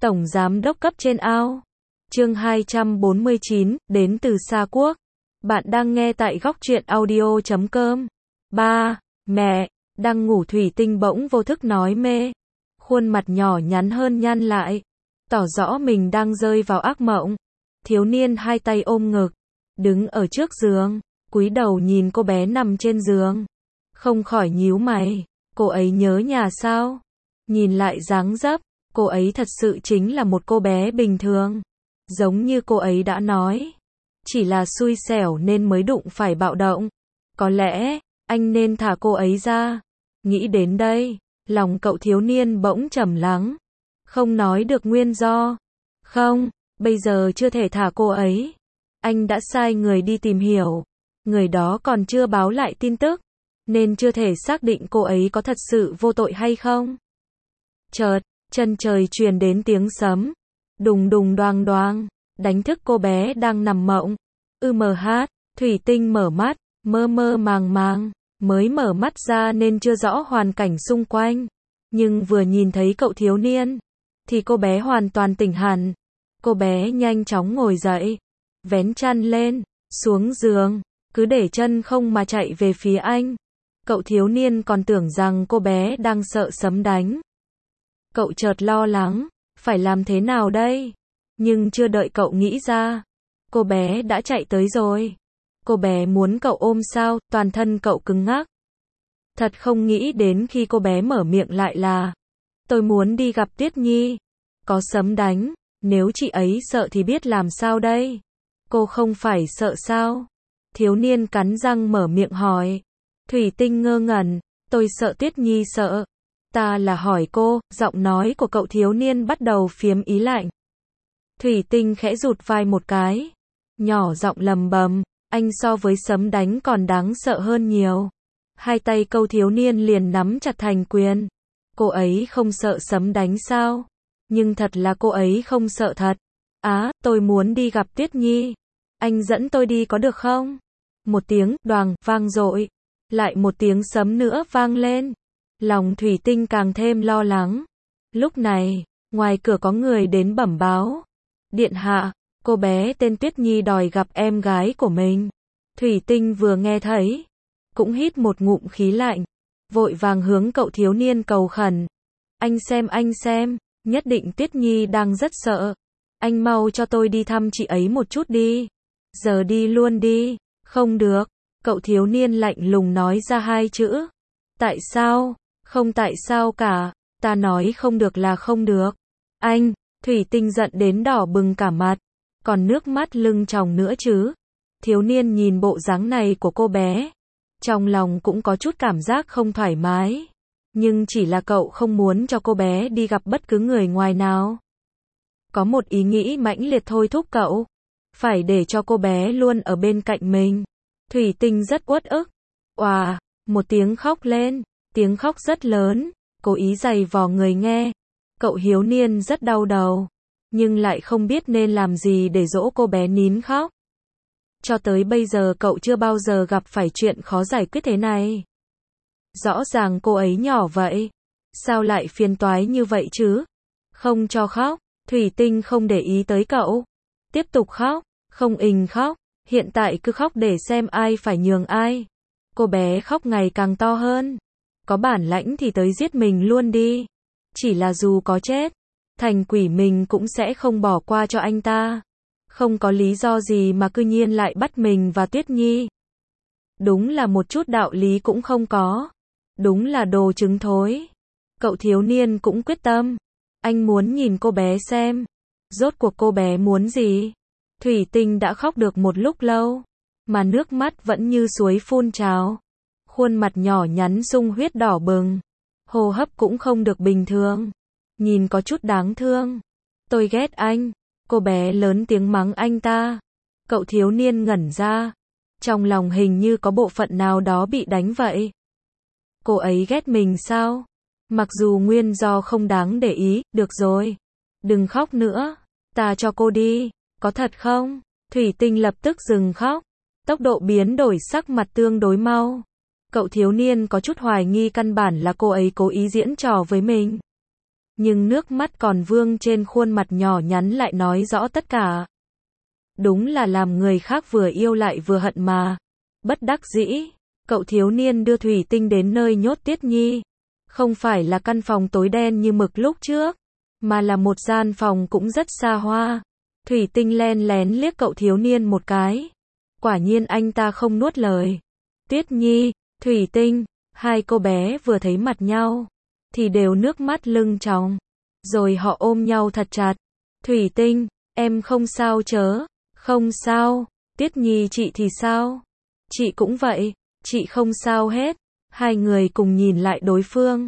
Tổng giám đốc cấp trên ao. Chương 249, đến từ xa quốc. Bạn đang nghe tại góc truyện audio.com. Ba, mẹ, đang ngủ. Thủy Tinh bỗng vô thức nói mê. Khuôn mặt nhỏ nhắn hơn nhăn lại, tỏ rõ mình đang rơi vào ác mộng. Thiếu niên hai tay ôm ngực, đứng ở trước giường, cúi đầu nhìn cô bé nằm trên giường. Không khỏi nhíu mày, cô ấy nhớ nhà sao? Nhìn lại dáng dấp, cô ấy thật sự chính là một cô bé bình thường. Giống như cô ấy đã nói, chỉ là xui xẻo nên mới đụng phải bạo động. Có lẽ, anh nên thả cô ấy ra. Nghĩ đến đây, lòng cậu thiếu niên bỗng trầm lắng. Không nói được nguyên do. Không, bây giờ chưa thể thả cô ấy. Anh đã sai người đi tìm hiểu. Người đó còn chưa báo lại tin tức, nên chưa thể xác định cô ấy có thật sự vô tội hay không. Chợt, chân trời truyền đến tiếng sấm. Đùng đùng đoang đoang, đánh thức cô bé đang nằm mộng. Thủy Tinh mở mắt, mơ mơ màng màng, mới mở mắt ra nên chưa rõ hoàn cảnh xung quanh. Nhưng vừa nhìn thấy cậu thiếu niên, thì cô bé hoàn toàn tỉnh hẳn. Cô bé nhanh chóng ngồi dậy, vén chăn lên, xuống giường, cứ để chân không mà chạy về phía anh. Cậu thiếu niên còn tưởng rằng cô bé đang sợ sấm đánh. Cậu chợt lo lắng, phải làm thế nào đây? Nhưng chưa đợi cậu nghĩ ra, cô bé đã chạy tới rồi. Cô bé muốn cậu ôm sao, toàn thân cậu cứng ngắc. Thật không nghĩ đến khi cô bé mở miệng lại là, tôi muốn đi gặp Tuyết Nhi. Có sấm đánh, nếu chị ấy sợ thì biết làm sao đây? Cô không phải sợ sao? Thiếu niên cắn răng mở miệng hỏi. Thủy Tinh ngơ ngẩn, tôi sợ Tuyết Nhi sợ. Ta là hỏi cô, giọng nói của cậu thiếu niên bắt đầu phiếm ý lạnh. Thủy Tinh khẽ rụt vai một cái, nhỏ giọng lầm bầm, anh so với sấm đánh còn đáng sợ hơn nhiều. Hai tay cậu thiếu niên liền nắm chặt thành quyền. Cô ấy không sợ sấm đánh sao? Nhưng thật là cô ấy không sợ thật. Tôi muốn đi gặp Tuyết Nhi. Anh dẫn tôi đi có được không? Một tiếng đoàng vang dội, lại một tiếng sấm nữa vang lên. Lòng Thủy Tinh càng thêm lo lắng. Lúc này, ngoài cửa có người đến bẩm báo. Điện hạ, cô bé tên Tuyết Nhi đòi gặp em gái của mình. Thủy Tinh vừa nghe thấy, cũng hít một ngụm khí lạnh, vội vàng hướng cậu thiếu niên cầu khẩn. Anh xem, nhất định Tuyết Nhi đang rất sợ. Anh mau cho tôi đi thăm chị ấy một chút đi. Giờ đi luôn đi. Không được. Cậu thiếu niên lạnh lùng nói ra hai chữ. Tại sao? Không tại sao cả. Ta nói không được là không được. Anh, Thủy Tinh giận đến đỏ bừng cả mặt. Còn nước mắt lưng tròng nữa chứ. Thiếu niên nhìn bộ dáng này của cô bé, trong lòng cũng có chút cảm giác không thoải mái. Nhưng chỉ là cậu không muốn cho cô bé đi gặp bất cứ người ngoài nào. Có một ý nghĩ mãnh liệt thôi thúc cậu, phải để cho cô bé luôn ở bên cạnh mình. Thủy Tinh rất uất ức. Một tiếng khóc lên, tiếng khóc rất lớn, cố ý giày vò người nghe. Cậu thiếu niên rất đau đầu, nhưng lại không biết nên làm gì để dỗ cô bé nín khóc. Cho tới bây giờ cậu chưa bao giờ gặp phải chuyện khó giải quyết thế này. Rõ ràng cô ấy nhỏ vậy, sao lại phiền toái như vậy chứ? Không cho khóc. Thủy Tinh không để ý tới cậu, tiếp tục khóc, không ình khóc, hiện tại cứ khóc để xem ai phải nhường ai. Cô bé khóc ngày càng to hơn. Có bản lãnh thì tới giết mình luôn đi. Chỉ là dù có chết, thành quỷ mình cũng sẽ không bỏ qua cho anh ta. Không có lý do gì mà cư nhiên lại bắt mình và Tuyết Nhi. Đúng là một chút đạo lý cũng không có. Đúng là đồ trứng thối. Cậu thiếu niên cũng quyết tâm. Anh muốn nhìn cô bé xem. Rốt cuộc cô bé muốn gì? Thủy Tinh đã khóc được một lúc lâu, mà nước mắt vẫn như suối phun trào. Khuôn mặt nhỏ nhắn sung huyết đỏ bừng. Hô hấp cũng không được bình thường. Nhìn có chút đáng thương. Tôi ghét anh. Cô bé lớn tiếng mắng anh ta. Cậu thiếu niên ngẩn ra. Trong lòng hình như có bộ phận nào đó bị đánh vậy. Cô ấy ghét mình sao? Mặc dù nguyên do không đáng để ý, được rồi. Đừng khóc nữa. Ta cho cô đi. Có thật không? Thủy Tinh lập tức dừng khóc. Tốc độ biến đổi sắc mặt tương đối mau. Cậu thiếu niên có chút hoài nghi căn bản là cô ấy cố ý diễn trò với mình. nhưng nước mắt còn vương trên khuôn mặt nhỏ nhắn lại nói rõ tất cả. Đúng là làm người khác vừa yêu lại vừa hận mà. Bất đắc dĩ, cậu thiếu niên đưa Thủy Tinh đến nơi nhốt Tiết Nhi. Không phải là căn phòng tối đen như mực lúc trước, mà là một gian phòng cũng rất xa hoa. Thủy Tinh len lén liếc cậu thiếu niên một cái. Quả nhiên anh ta không nuốt lời. Tiết Nhi, Thủy Tinh, hai cô bé vừa thấy mặt nhau, thì đều nước mắt lưng tròng. Rồi họ ôm nhau thật chặt. Thủy Tinh, em không sao chớ? Không sao. Tiết Nhi chị thì sao? Chị cũng vậy, chị không sao hết. Hai người cùng nhìn lại đối phương.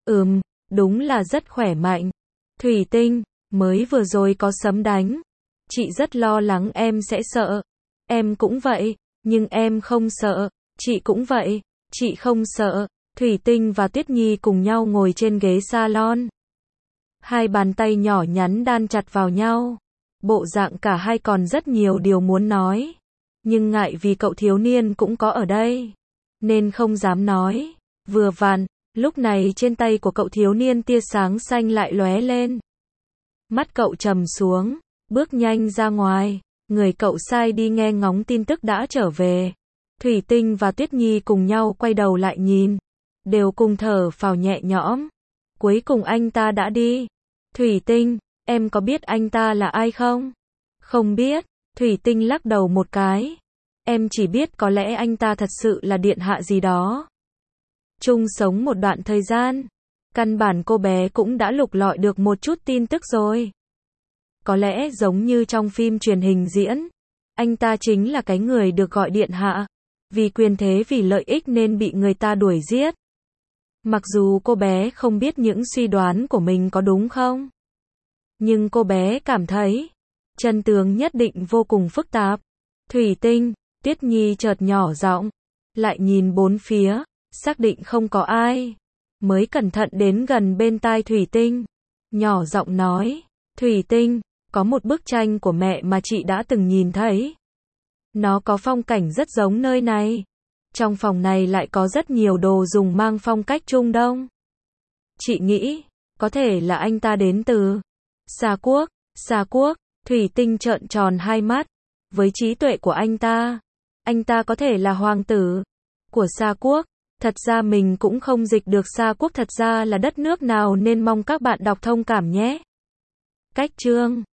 Đúng là rất khỏe mạnh. Thủy Tinh, mới vừa rồi có sấm đánh. Chị rất lo lắng em sẽ sợ. Em cũng vậy, nhưng em không sợ. Chị cũng vậy, chị không sợ. Thủy Tinh và Tiết Nhi cùng nhau ngồi trên ghế salon. Hai bàn tay nhỏ nhắn đan chặt vào nhau. Bộ dạng cả hai còn rất nhiều điều muốn nói. Nhưng ngại vì cậu thiếu niên cũng có ở đây, nên không dám nói. Vừa vặn, lúc này trên tay của cậu thiếu niên tia sáng xanh lại lóe lên. Mắt cậu trầm xuống, bước nhanh ra ngoài. Người cậu sai đi nghe ngóng tin tức đã trở về. Thủy Tinh và Tuyết Nhi cùng nhau quay đầu lại nhìn, đều cùng thở phào nhẹ nhõm. Cuối cùng anh ta đã đi. Thủy Tinh, em có biết anh ta là ai không? Không biết. Thủy Tinh lắc đầu một cái. Em chỉ biết có lẽ anh ta thật sự là điện hạ gì đó. Chung sống một đoạn thời gian, căn bản cô bé cũng đã lục lọi được một chút tin tức rồi. Có lẽ giống như trong phim truyền hình diễn, anh ta chính là cái người được gọi điện hạ, vì quyền thế vì lợi ích nên bị người ta đuổi giết. Mặc dù cô bé không biết những suy đoán của mình có đúng không, nhưng cô bé cảm thấy chân tướng nhất định vô cùng phức tạp. Thủy Tinh, Tiết Nhi chợt nhỏ giọng, lại nhìn bốn phía, xác định không có ai, mới cẩn thận đến gần bên tai Thủy Tinh, nhỏ giọng nói, Thủy Tinh, có một bức tranh của mẹ mà chị đã từng nhìn thấy. Nó có phong cảnh rất giống nơi này. Trong phòng này lại có rất nhiều đồ dùng mang phong cách Trung Đông. Chị nghĩ, có thể là anh ta đến từ Xa Quốc. Xa Quốc. Thủy Tinh trợn tròn hai mắt. Với trí tuệ của anh ta có thể là hoàng tử của Xa Quốc. Thật ra mình cũng không dịch được Xa Quốc thật ra là đất nước nào nên mong các bạn đọc thông cảm nhé. Cách chương